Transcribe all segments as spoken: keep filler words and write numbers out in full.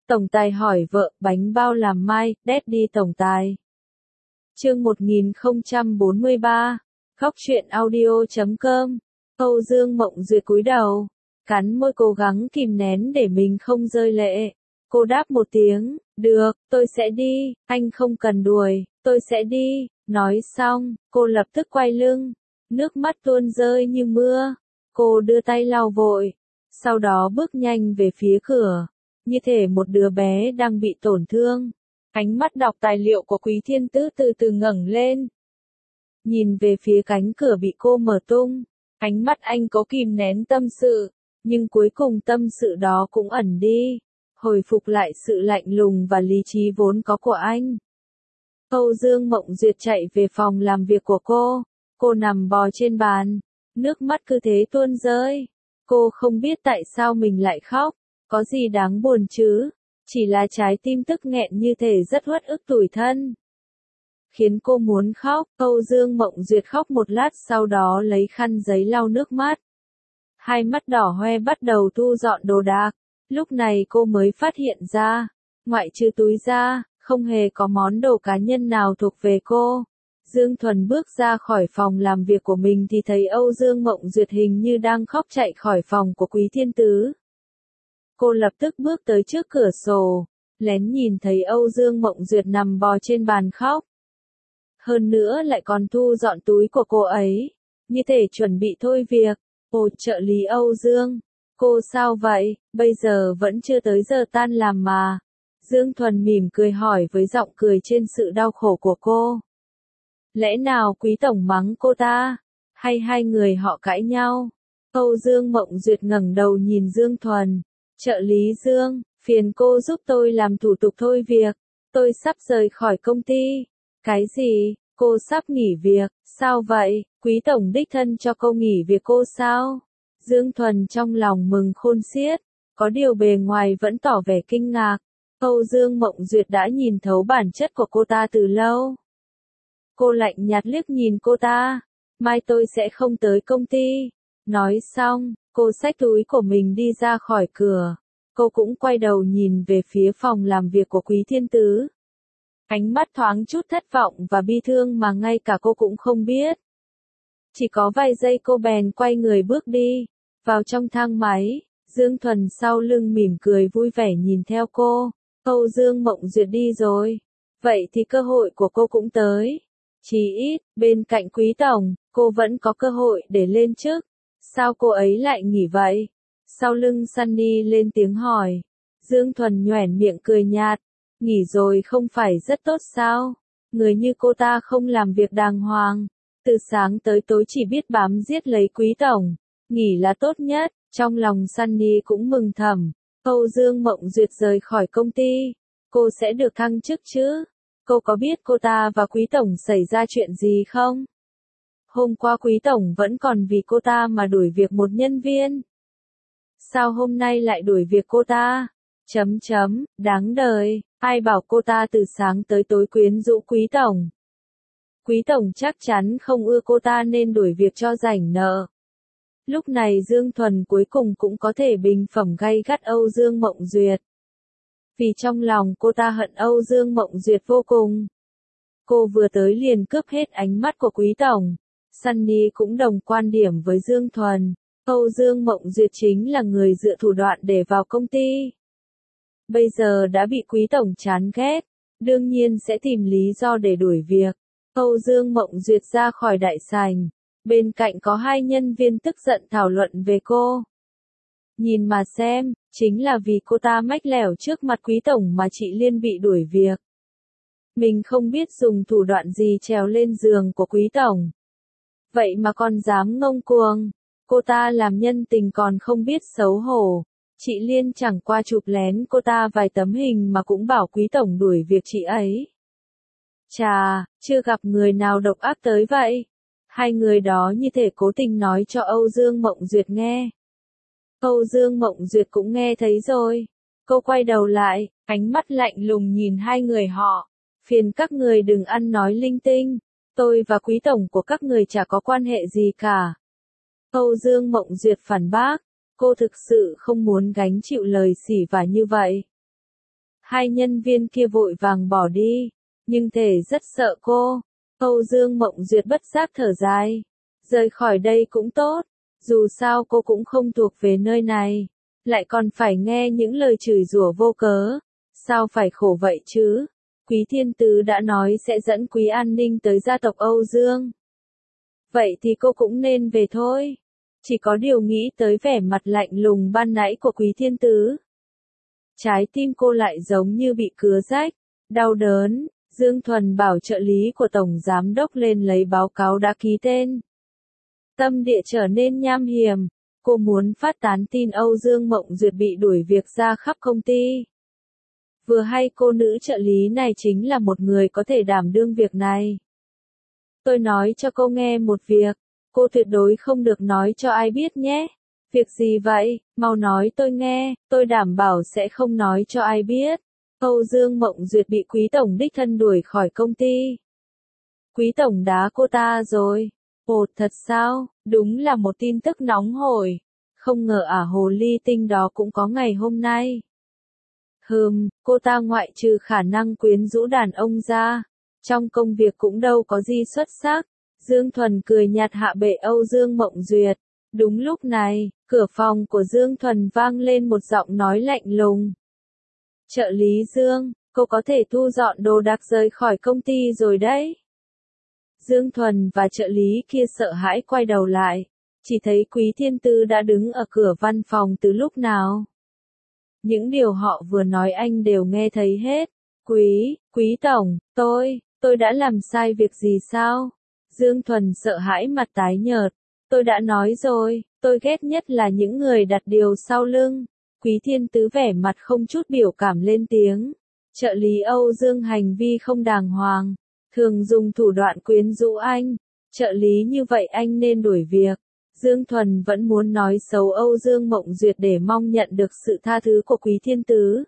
Tổng tài hỏi vợ, bánh bao làm mai, Daddy tổng tài. Chương một nghìn không trăm bốn mươi ba, khóc chuyện audio chấm com. Âu Dương Mộng Duyệt cúi đầu, cắn môi cố gắng kìm nén để mình không rơi lệ. Cô đáp một tiếng, được, tôi sẽ đi, anh không cần đuổi, tôi sẽ đi. Nói xong, cô lập tức quay lưng, nước mắt tuôn rơi như mưa. Cô đưa tay lau vội, sau đó bước nhanh về phía cửa, như thể một đứa bé đang bị tổn thương. Ánh mắt đọc tài liệu của Quý Thiên Tứ từ từ ngẩng lên, nhìn về phía cánh cửa bị cô mở tung. Ánh mắt anh có kìm nén tâm sự, nhưng cuối cùng tâm sự đó cũng ẩn đi, hồi phục lại sự lạnh lùng và lý trí vốn có của anh. Âu Dương Mộng Duyệt chạy về phòng làm việc của cô, cô nằm bò trên bàn, nước mắt cứ thế tuôn rơi. Cô không biết tại sao mình lại khóc, có gì đáng buồn chứ, chỉ là trái tim tức nghẹn như thể rất uất ức tủi thân, khiến cô muốn khóc. Âu Dương Mộng Duyệt khóc một lát, sau đó lấy khăn giấy lau nước mắt. Hai mắt đỏ hoe bắt đầu thu dọn đồ đạc. Lúc này cô mới phát hiện ra, ngoại trừ túi ra, không hề có món đồ cá nhân nào thuộc về cô. Dương Thuần bước ra khỏi phòng làm việc của mình thì thấy Âu Dương Mộng Duyệt hình như đang khóc chạy khỏi phòng của Quý Thiên Tứ. Cô lập tức bước tới trước cửa sổ, lén nhìn thấy Âu Dương Mộng Duyệt nằm bò trên bàn khóc. Hơn nữa lại còn thu dọn túi của cô ấy, như thể chuẩn bị thôi việc. Ồ, trợ lý Âu Dương, cô sao vậy, bây giờ vẫn chưa tới giờ tan làm mà. Dương Thuần mỉm cười hỏi với giọng cười trên sự đau khổ của cô. Lẽ nào Quý tổng mắng cô ta, hay hai người họ cãi nhau? Âu Dương Mộng Duyệt ngẩng đầu nhìn Dương Thuần. Trợ lý Dương, phiền cô giúp tôi làm thủ tục thôi việc. Tôi sắp rời khỏi công ty. Cái gì? Cô sắp nghỉ việc, sao vậy? Quý tổng đích thân cho cô nghỉ việc cô sao? Dương Thuần trong lòng mừng khôn xiết, có điều bề ngoài vẫn tỏ vẻ kinh ngạc. Âu Dương Mộng Duyệt đã nhìn thấu bản chất của cô ta từ lâu. Cô lạnh nhạt liếc nhìn cô ta. Mai tôi sẽ không tới công ty. Nói xong, cô xách túi của mình đi ra khỏi cửa. Cô cũng quay đầu nhìn về phía phòng làm việc của Quý Thiên Tứ. Ánh mắt thoáng chút thất vọng và bi thương mà ngay cả cô cũng không biết. Chỉ có vài giây cô bèn quay người bước đi, vào trong thang máy. Dương Thuần sau lưng mỉm cười vui vẻ nhìn theo cô. Âu Dương Mộng Duyệt đi rồi, vậy thì cơ hội của cô cũng tới. Chỉ ít, bên cạnh Quý tổng, cô vẫn có cơ hội để lên chức. Sao cô ấy lại nghỉ vậy? Sau lưng Sunny lên tiếng hỏi. Dương Thuần nhoẻn miệng cười nhạt. Nghỉ rồi không phải rất tốt sao? Người như cô ta không làm việc đàng hoàng, từ sáng tới tối chỉ biết bám giết lấy Quý tổng. Nghỉ là tốt nhất. Trong lòng Sunny cũng mừng thầm. Âu Dương Mộng Duyệt rời khỏi công ty, cô sẽ được thăng chức chứ? Cô có biết cô ta và Quý tổng xảy ra chuyện gì không? Hôm qua Quý tổng vẫn còn vì cô ta mà đuổi việc một nhân viên. Sao hôm nay lại đuổi việc cô ta? Chấm chấm, đáng đời, ai bảo cô ta từ sáng tới tối quyến rũ Quý tổng. Quý tổng chắc chắn không ưa cô ta nên đuổi việc cho rảnh nợ. Lúc này Dương Thuần cuối cùng cũng có thể bình phẩm gay gắt Âu Dương Mộng Duyệt. Vì trong lòng cô ta hận Âu Dương Mộng Duyệt vô cùng. Cô vừa tới liền cướp hết ánh mắt của Quý tổng. Sunny cũng đồng quan điểm với Dương Thuần. Âu Dương Mộng Duyệt chính là người dựa thủ đoạn để vào công ty. Bây giờ đã bị Quý tổng chán ghét, đương nhiên sẽ tìm lý do để đuổi việc. Âu Dương Mộng Duyệt ra khỏi đại sảnh. Bên cạnh có hai nhân viên tức giận thảo luận về cô. Nhìn mà xem, chính là vì cô ta mách lẻo trước mặt Quý tổng mà chị Liên bị đuổi việc. Mình không biết dùng thủ đoạn gì trèo lên giường của Quý tổng. Vậy mà còn dám ngông cuồng. Cô ta làm nhân tình còn không biết xấu hổ. Chị Liên chẳng qua chụp lén cô ta vài tấm hình mà cũng bảo Quý tổng đuổi việc chị ấy. Chà, chưa gặp người nào độc ác tới vậy. Hai người đó như thể cố tình nói cho Âu Dương Mộng Duyệt nghe. Âu Dương Mộng Duyệt cũng nghe thấy rồi. Cô quay đầu lại, ánh mắt lạnh lùng nhìn hai người họ. Phiền các người đừng ăn nói linh tinh. Tôi và Quý tổng của các người chả có quan hệ gì cả. Âu Dương Mộng Duyệt phản bác. Cô thực sự không muốn gánh chịu lời xỉ vả như vậy. Hai nhân viên kia vội vàng bỏ đi, nhưng thể rất sợ cô. Âu Dương Mộng Duyệt bất giác thở dài. Rời khỏi đây cũng tốt, dù sao cô cũng không thuộc về nơi này, lại còn phải nghe những lời chửi rủa vô cớ. Sao phải khổ vậy chứ? Quý Thiên Tứ đã nói sẽ dẫn Quý An Ninh tới gia tộc Âu Dương. Vậy thì cô cũng nên về thôi. Chỉ có điều nghĩ tới vẻ mặt lạnh lùng ban nãy của Quý Thiên Tứ. Trái tim cô lại giống như bị cứa rách, đau đớn. Dương Thuần bảo trợ lý của Tổng Giám Đốc lên lấy báo cáo đã ký tên. Tâm địa trở nên nham hiểm, cô muốn phát tán tin Âu Dương Mộng Duyệt bị đuổi việc ra khắp công ty. Vừa hay cô nữ trợ lý này chính là một người có thể đảm đương việc này. Tôi nói cho cô nghe một việc, cô tuyệt đối không được nói cho ai biết nhé. Việc gì vậy, mau nói tôi nghe, tôi đảm bảo sẽ không nói cho ai biết. Âu Dương Mộng Duyệt bị Quý Tổng đích thân đuổi khỏi công ty. Quý Tổng đá cô ta rồi. Ồ, thật sao, đúng là một tin tức nóng hổi. Không ngờ ả hồ ly tinh đó cũng có ngày hôm nay. Hừm, cô ta ngoại trừ khả năng quyến rũ đàn ông ra, trong công việc cũng đâu có gì xuất sắc. Dương Thuần cười nhạt hạ bệ Âu Dương Mộng Duyệt. Đúng lúc này, cửa phòng của Dương Thuần vang lên một giọng nói lạnh lùng. Trợ lý Dương, cô có thể thu dọn đồ đạc rời khỏi công ty rồi đấy. Dương Thuần và trợ lý kia sợ hãi quay đầu lại, chỉ thấy Quý Thiên Tứ đã đứng ở cửa văn phòng từ lúc nào. Những điều họ vừa nói anh đều nghe thấy hết. Quý, Quý Tổng, tôi, tôi đã làm sai việc gì sao? Dương Thuần sợ hãi mặt tái nhợt. Tôi đã nói rồi, tôi ghét nhất là những người đặt điều sau lưng. Quý Thiên Tứ vẻ mặt không chút biểu cảm lên tiếng. Trợ lý Âu Dương hành vi không đàng hoàng, thường dùng thủ đoạn quyến rũ anh. Trợ lý như vậy anh nên đuổi việc. Dương Thuần vẫn muốn nói xấu Âu Dương Mộng Duyệt để mong nhận được sự tha thứ của Quý Thiên Tứ.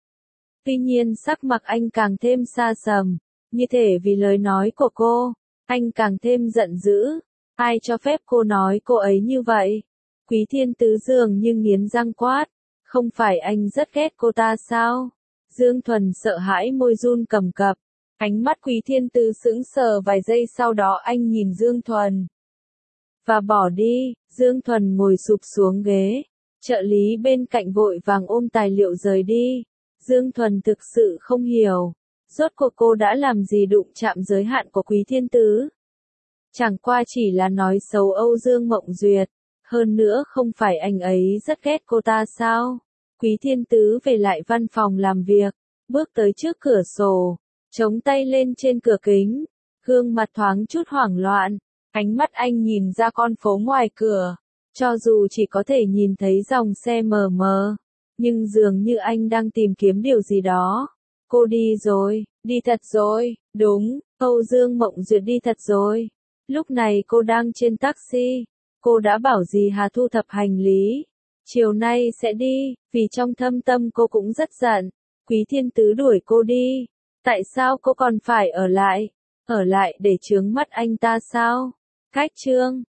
Tuy nhiên sắc mặt anh càng thêm xa sầm, như thể vì lời nói của cô, anh càng thêm giận dữ. Ai cho phép cô nói cô ấy như vậy? Quý Thiên Tứ dường như nghiến răng quát. Không phải anh rất ghét cô ta sao? Dương Thuần sợ hãi môi run cầm cập. Ánh mắt Quý Thiên Tứ sững sờ vài giây sau đó anh nhìn Dương Thuần. Và bỏ đi, Dương Thuần ngồi sụp xuống ghế. Trợ lý bên cạnh vội vàng ôm tài liệu rời đi. Dương Thuần thực sự không hiểu. Rốt cuộc cô đã làm gì đụng chạm giới hạn của Quý Thiên Tứ? Chẳng qua chỉ là nói xấu Âu Dương Mộng Duyệt. Hơn nữa không phải anh ấy rất ghét cô ta sao? Quý Thiên Tứ về lại văn phòng làm việc, bước tới trước cửa sổ, chống tay lên trên cửa kính, gương mặt thoáng chút hoảng loạn, ánh mắt anh nhìn ra con phố ngoài cửa, cho dù chỉ có thể nhìn thấy dòng xe mờ mờ, nhưng dường như anh đang tìm kiếm điều gì đó. Cô đi rồi, đi thật rồi, đúng, Âu Dương Mộng Duyệt đi thật rồi. Lúc này cô đang trên taxi, cô đã bảo dì Hà thu thập hành lý. Chiều nay sẽ đi, vì trong thâm tâm cô cũng rất giận. Quý Thiên Tứ đuổi cô đi. Tại sao cô còn phải ở lại? Ở lại để chướng mắt anh ta sao? Cách chương